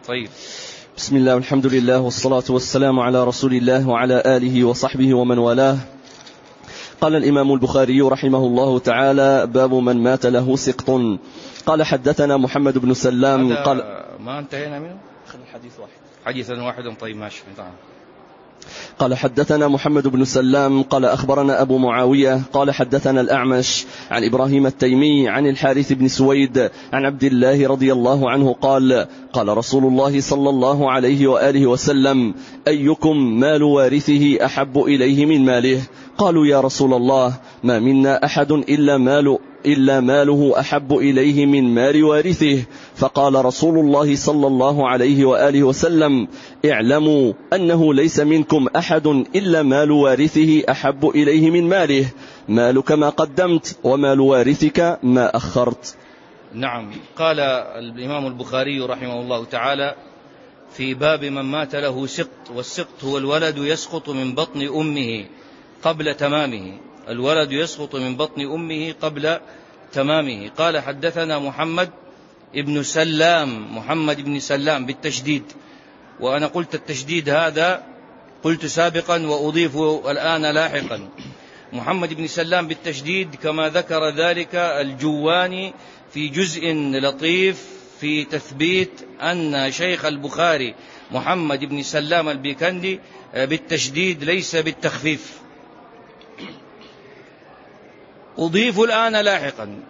طيب. بسم الله والحمد لله والصلاة والسلام على رسول الله وعلى آله وصحبه ومن والاه. قال الإمام البخاري رحمه الله تعالى: باب من مات له سقط. قال حدثنا محمد بن سلام. قال ما انتهينا منه؟ الحديث واحد. حديثا واحدا. طيب ماشي. قال حدثنا محمد بن سلام قال أخبرنا أبو معاوية قال حدثنا الأعمش عن إبراهيم التيمي عن الحارث بن سويد عن عبد الله رضي الله عنه قال: قال رسول الله صلى الله عليه وآله وسلم: أيكم مال وارثه أحب إليه من ماله؟ قالوا: يا رسول الله، ما منا أحد إلا ماله أحب إليه من مال وارثه. فقال رسول الله صلى الله عليه وآله وسلم: اعلموا أنه ليس منكم أحد إلا مال وارثه أحب إليه من ماله، مالك ما قدمت ومال وارثك ما أخرت. نعم. قال الإمام البخاري رحمه الله تعالى في باب من مات له سقط، والسقط هو الولد يسقط من بطن أمه قبل تمامه، الولد يسقط من بطن أمه قبل تمامه. قال حدثنا محمد بن سلام بالتشديد، وأنا قلت التشديد هذا قلت سابقا وأضيف الآن لاحقا. محمد بن سلام بالتشديد كما ذكر ذلك الجواني في جزء لطيف في تثبيت أن شيخ البخاري محمد بن سلام البيكندي بالتشديد ليس بالتخفيف. أضيف الآن لاحقا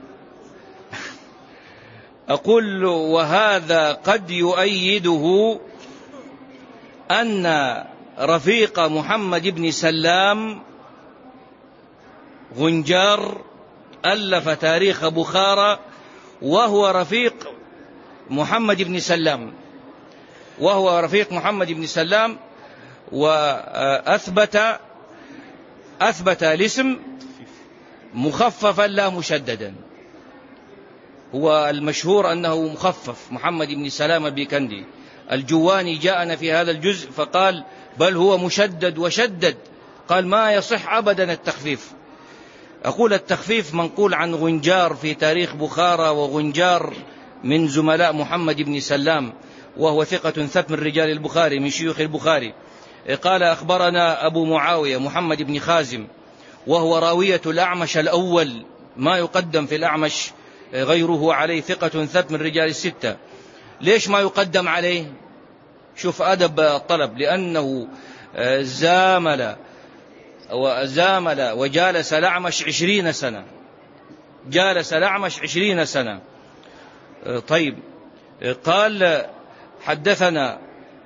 أقول: وهذا قد يؤيده أن رفيق محمد بن سلام غنجار ألف تاريخ بخارى وهو رفيق محمد بن سلام، وأثبت الاسم مخففا لا مشددا. هو المشهور أنه مخفف محمد بن سلام البيكندي. الجواني جاءنا في هذا الجزء فقال بل هو مشدد وشدد، قال ما يصح أبدا التخفيف. أقول التخفيف منقول عن غنجار في تاريخ بخارى، وغنجار من زملاء محمد بن سلام، وهو ثقة ثبت من رجال البخاري من شيوخ البخاري. قال أخبرنا أبو معاوية محمد بن خازم، وهو راوية الأعمش الأول، ما يقدم في الأعمش غيره عليه، ثقة ثبت من رجال الستة. ليش ما يقدم عليه؟ شوف أدب الطلب، لأنه زامل وجالس الأعمش 20 سنة، جالس الأعمش 20 سنة. طيب. قال حدثنا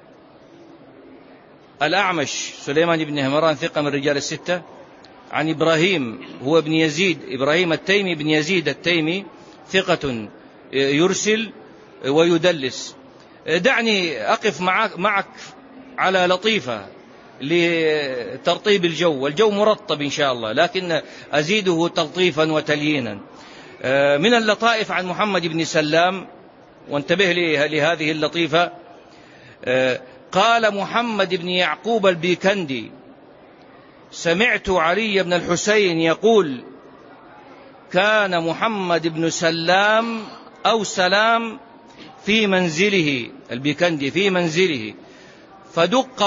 الأعمش سليمان بن همران ثقة من رجال الستة، عن إبراهيم هو ابن يزيد، إبراهيم التيمي بن يزيد التيمي، ثقة يرسل ويدلس. دعني أقف معك على لطيفة لترطيب الجو، والجو مرطب إن شاء الله، لكن أزيده تلطيفا وتليينا. من اللطائف عن محمد بن سلام، وانتبه لهذه اللطيفة. قال محمد بن يعقوب البيكندي: سمعت علي بن الحسين يقول: كان محمد بن سلام أو سلام في منزله، البيكندي في منزله، فدق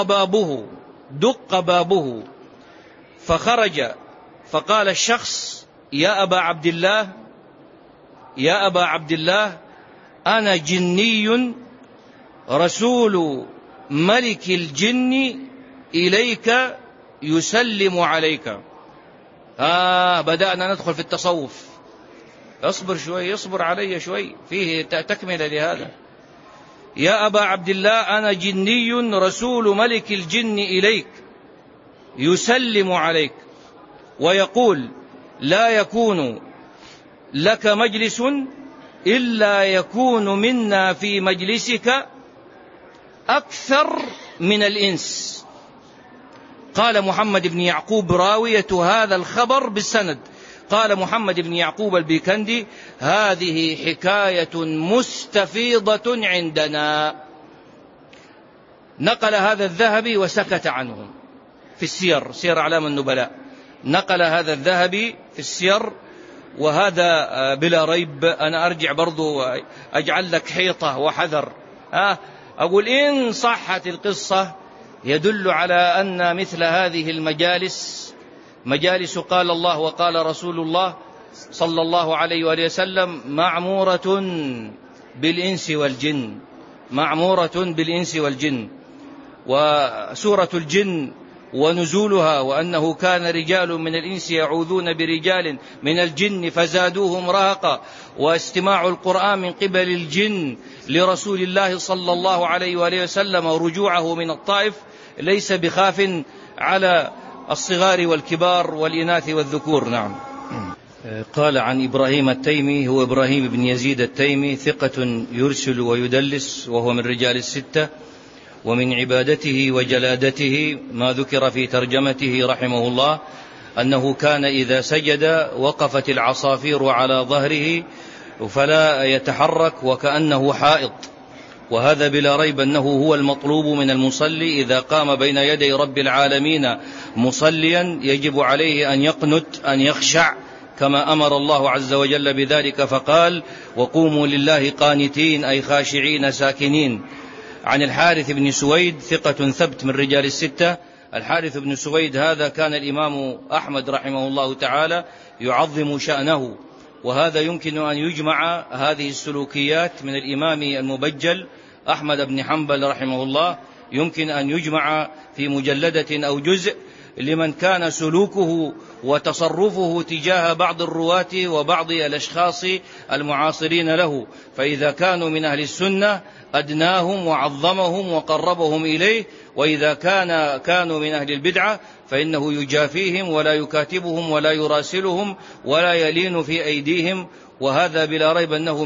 بابه فخرج، فقال الشخص: يا أبا عبد الله، أنا جني رسول ملك الجن إليك يسلم عليك. بدأنا ندخل في التصوف. اصبر شوي، اصبر علي شوي، فيه تكملة لهذا. يا أبا عبد الله، أنا جني رسول ملك الجن إليك يسلم عليك، ويقول: لا يكون لك مجلس إلا يكون منا في مجلسك أكثر من الإنس. قال محمد بن يعقوب راوية هذا الخبر بالسند، قال محمد بن يعقوب البيكندي: هذه حكاية مستفيضة عندنا. نقل هذا الذهبي وسكت عنه في السير، سير أعلام النبلاء، نقل هذا الذهبي في السير. وهذا بلا ريب، أنا أرجع برضو أجعل لك حيطة وحذر. أقول إن صحت القصة يدل على أن مثل هذه المجالس مجالس قال الله وقال رسول الله صلى الله عليه وآله وسلم معمورة بالإنس والجن، معمورة بالإنس والجن. وسورة الجن ونزولها وأنه كان رجال من الإنس يعوذون برجال من الجن فزادوهم رهقا، واستماع القرآن من قبل الجن لرسول الله صلى الله عليه وآله وسلم ورجوعه من الطائف ليس بخاف على الصغار والكبار والإناث والذكور. نعم. قال عن إبراهيم التيمي، هو إبراهيم بن يزيد التيمي، ثقة يرسل ويدلس، وهو من رجال الستة، ومن عبادته وجلادته ما ذكر في ترجمته رحمه الله أنه كان إذا سجد وقفت العصافير على ظهره فلا يتحرك وكأنه حائط، وهذا بلا ريب أنه هو المطلوب من المصلي إذا قام بين يدي رب العالمين مصليا، يجب عليه أن يقنت، أن يخشع كما أمر الله عز وجل بذلك، فقال وقوموا لله قانتين أي خاشعين ساكنين. عن الحارث بن سويد ثقة ثبت من رجال الستة. الحارث بن سويد هذا كان الإمام أحمد رحمه الله تعالى يعظم شأنه، وهذا يمكن أن يجمع هذه السلوكيات من الإمام المبجل أحمد بن حنبل رحمه الله، يمكن أن يجمع في مجلدة أو جزء لمن كان سلوكه وتصرفه تجاه بعض الرواة وبعض الأشخاص المعاصرين له، فإذا كانوا من أهل السنة أدناهم وعظمهم وقربهم إليه، وإذا كانوا من أهل البدعة فإنه يجافيهم ولا يكاتبهم ولا يراسلهم ولا يلين في أيديهم. وهذا بلا ريب أنه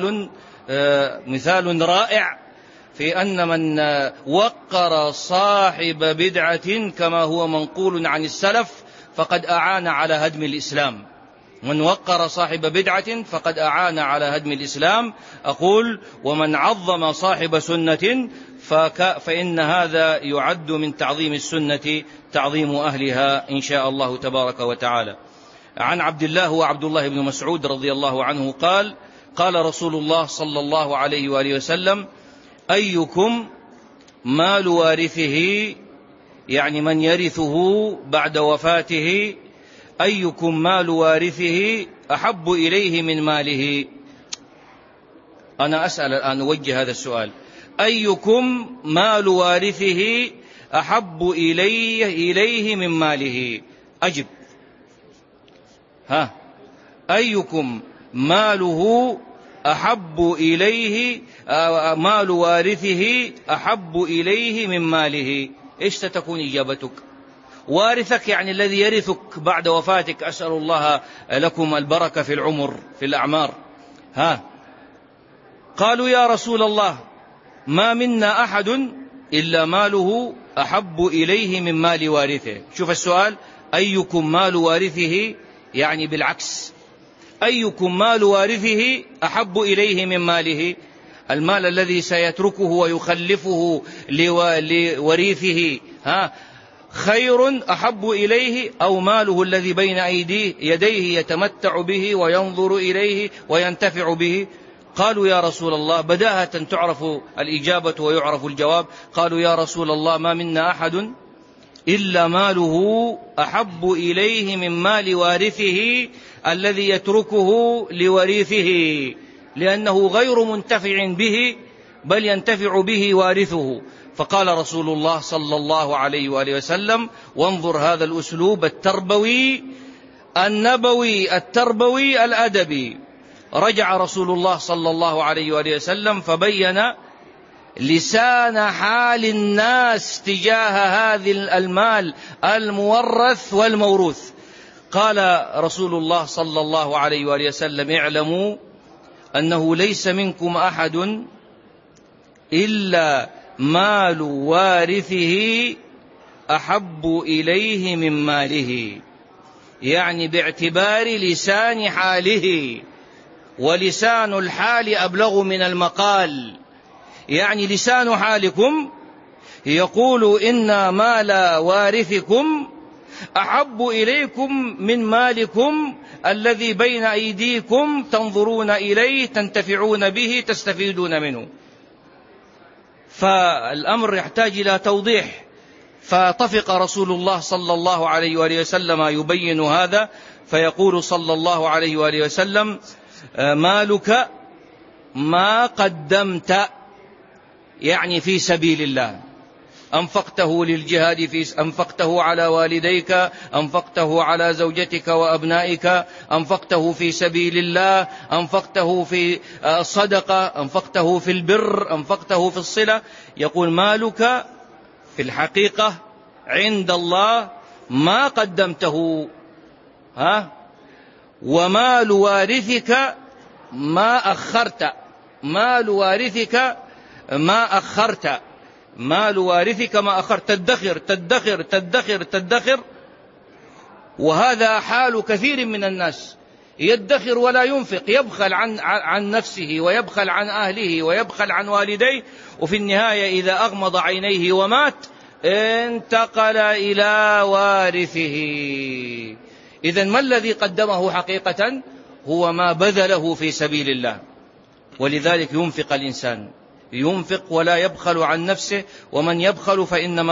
مثال رائع في أن من وقر صاحب بدعة كما هو منقول عن السلف فقد أعان على هدم الإسلام. من وقر صاحب بدعة فقد أعان على هدم الإسلام. أقول ومن عظم صاحب سنة فإن هذا يعد من تعظيم السنة تعظيم أهلها إن شاء الله تبارك وتعالى. عن عبد الله وعبد الله بن مسعود رضي الله عنه قال قال رسول الله صلى الله عليه وآله وسلم أيكم مال وارثه، يعني من يرثه بعد وفاته، أيكم مال وارثه أحب إليه من ماله. أنا أسأل الآن أوجه هذا السؤال، أيكم مال وارثه أحب إليه من ماله؟ أجب. أيكم ماله أحب إليه، مال وارثه أحب إليه من ماله؟ إيش ستكون إجابتك؟ وارثك يعني الذي يرثك بعد وفاتك، أسأل الله لكم البركة في العمر في الأعمار. قالوا يا رسول الله ما منا أحد إلا ماله أحب إليه من مال وارثه. شوف السؤال، أيكم مال وارثه يعني بالعكس، أيكم مال وارثه أحب إليه من ماله؟ المال الذي سيتركه ويخلفه لوريثه خير أحب إليه أو ماله الذي بين يديه يتمتع به وينظر إليه وينتفع به؟ قالوا يا رسول الله، بداهة تعرف الإجابة ويعرف الجواب، قالوا يا رسول الله ما منا أحد إلا ماله أحب إليه من مال وارثه الذي يتركه لوريثه، لأنه غير منتفع به بل ينتفع به وارثه. فقال رسول الله صلى الله عليه وآله وسلم، وانظر هذا الأسلوب التربوي النبوي التربوي الأدبي، رجع رسول الله صلى الله عليه وآله وسلم فبين لسان حال الناس تجاه هذا المال المورث والموروث. قال رسول الله صلى الله عليه وآله وسلم اعلموا أنه ليس منكم أحد إلا مال وارثه أحب إليه من ماله، يعني باعتبار لسان حاله، ولسان الحال أبلغ من المقال. يعني لسان حالكم يقول إن مال وارثكم أحب إليكم من مالكم الذي بين أيديكم تنظرون إليه تنتفعون به تستفيدون منه. فالأمر يحتاج إلى توضيح. فطفق رسول الله صلى الله عليه وآله وسلم يبين هذا، فيقول صلى الله عليه وآله وسلم: مالك ما قدمت، يعني في سبيل الله، أنفقته للجهاد، أنفقته على والديك، أنفقته على زوجتك وأبنائك، أنفقته في سبيل الله، أنفقته في الصدقة، أنفقته في البر، أنفقته في الصلة. يقول: مالك في الحقيقة عند الله ما قدمته، ومال وارثك ما أخرت، مال وارثك ما أخرت، مال وارثك ما أخرت. تدخر تدخر تدخر تدخر، وهذا حال كثير من الناس، يدخر ولا ينفق، يبخل عن نفسه ويبخل عن أهله ويبخل عن والديه، وفي النهاية إذا أغمض عينيه ومات انتقل إلى وارثه. إذن ما الذي قدمه حقيقة؟ هو ما بذله في سبيل الله. ولذلك ينفق الإنسان، ينفق ولا يبخل عن نفسه، ومن يبخل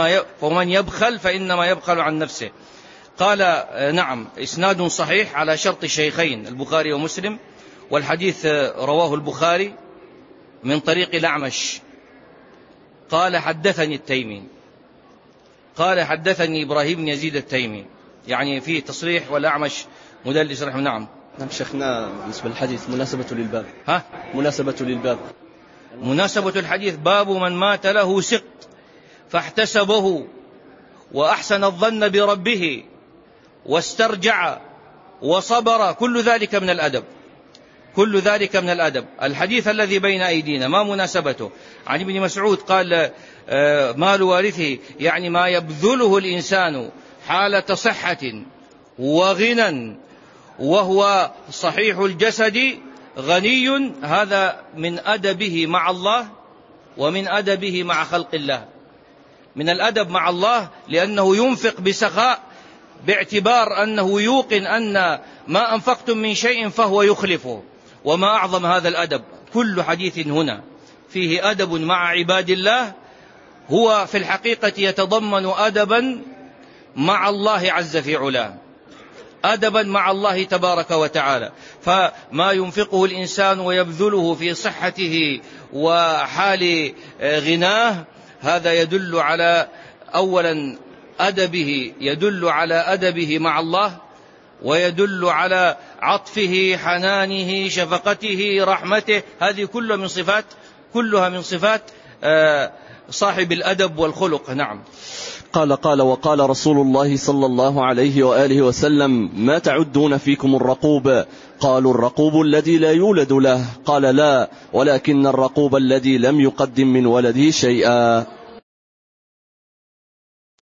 فإنما يبخل عن نفسه. قال: نعم، إسناد صحيح على شرط الشيخين البخاري ومسلم، والحديث رواه البخاري من طريق الأعمش. قال: حدثني التيمي، قال: حدثني إبراهيم بن يزيد التيمي، يعني فيه تصريح والأعمش مدلس رحمه. نعم شيخنا، بالنسبة للحديث مناسبة للباب. مناسبة للباب، مناسبة الحديث: باب من مات له سقط فاحتسبه وأحسن الظن بربه واسترجع وصبر، كل ذلك من الأدب، كل ذلك من الأدب. الحديث الذي بين أيدينا ما مناسبته؟ عن ابن مسعود قال: مال وارثه، يعني ما يبذله الإنسان حالة صحة وغنى وهو صحيح الجسد غني، هذا من أدبه مع الله ومن أدبه مع خلق الله. من الأدب مع الله لأنه ينفق بسخاء، باعتبار أنه يوقن أن ما أنفقتم من شيء فهو يخلفه. وما أعظم هذا الأدب. كل حديث هنا فيه أدب مع عباد الله، هو في الحقيقة يتضمن أدبا مع الله عز في علاه، أدبا مع الله تبارك وتعالى. فما ينفقه الإنسان ويبذله في صحته وحال غناه، هذا يدل على أولا أدبه، يدل على أدبه مع الله، ويدل على عطفه، حنانه، شفقته، رحمته. هذه كلها من صفات صاحب الأدب والخلق. نعم. قال وقال رسول الله صلى الله عليه وآله وسلم: ما تعدون فيكم الرقوب؟ قالوا: الرقوب الذي لا يولد له. قال: لا، ولكن الرقوب الذي لم يقدم من ولده شيئا.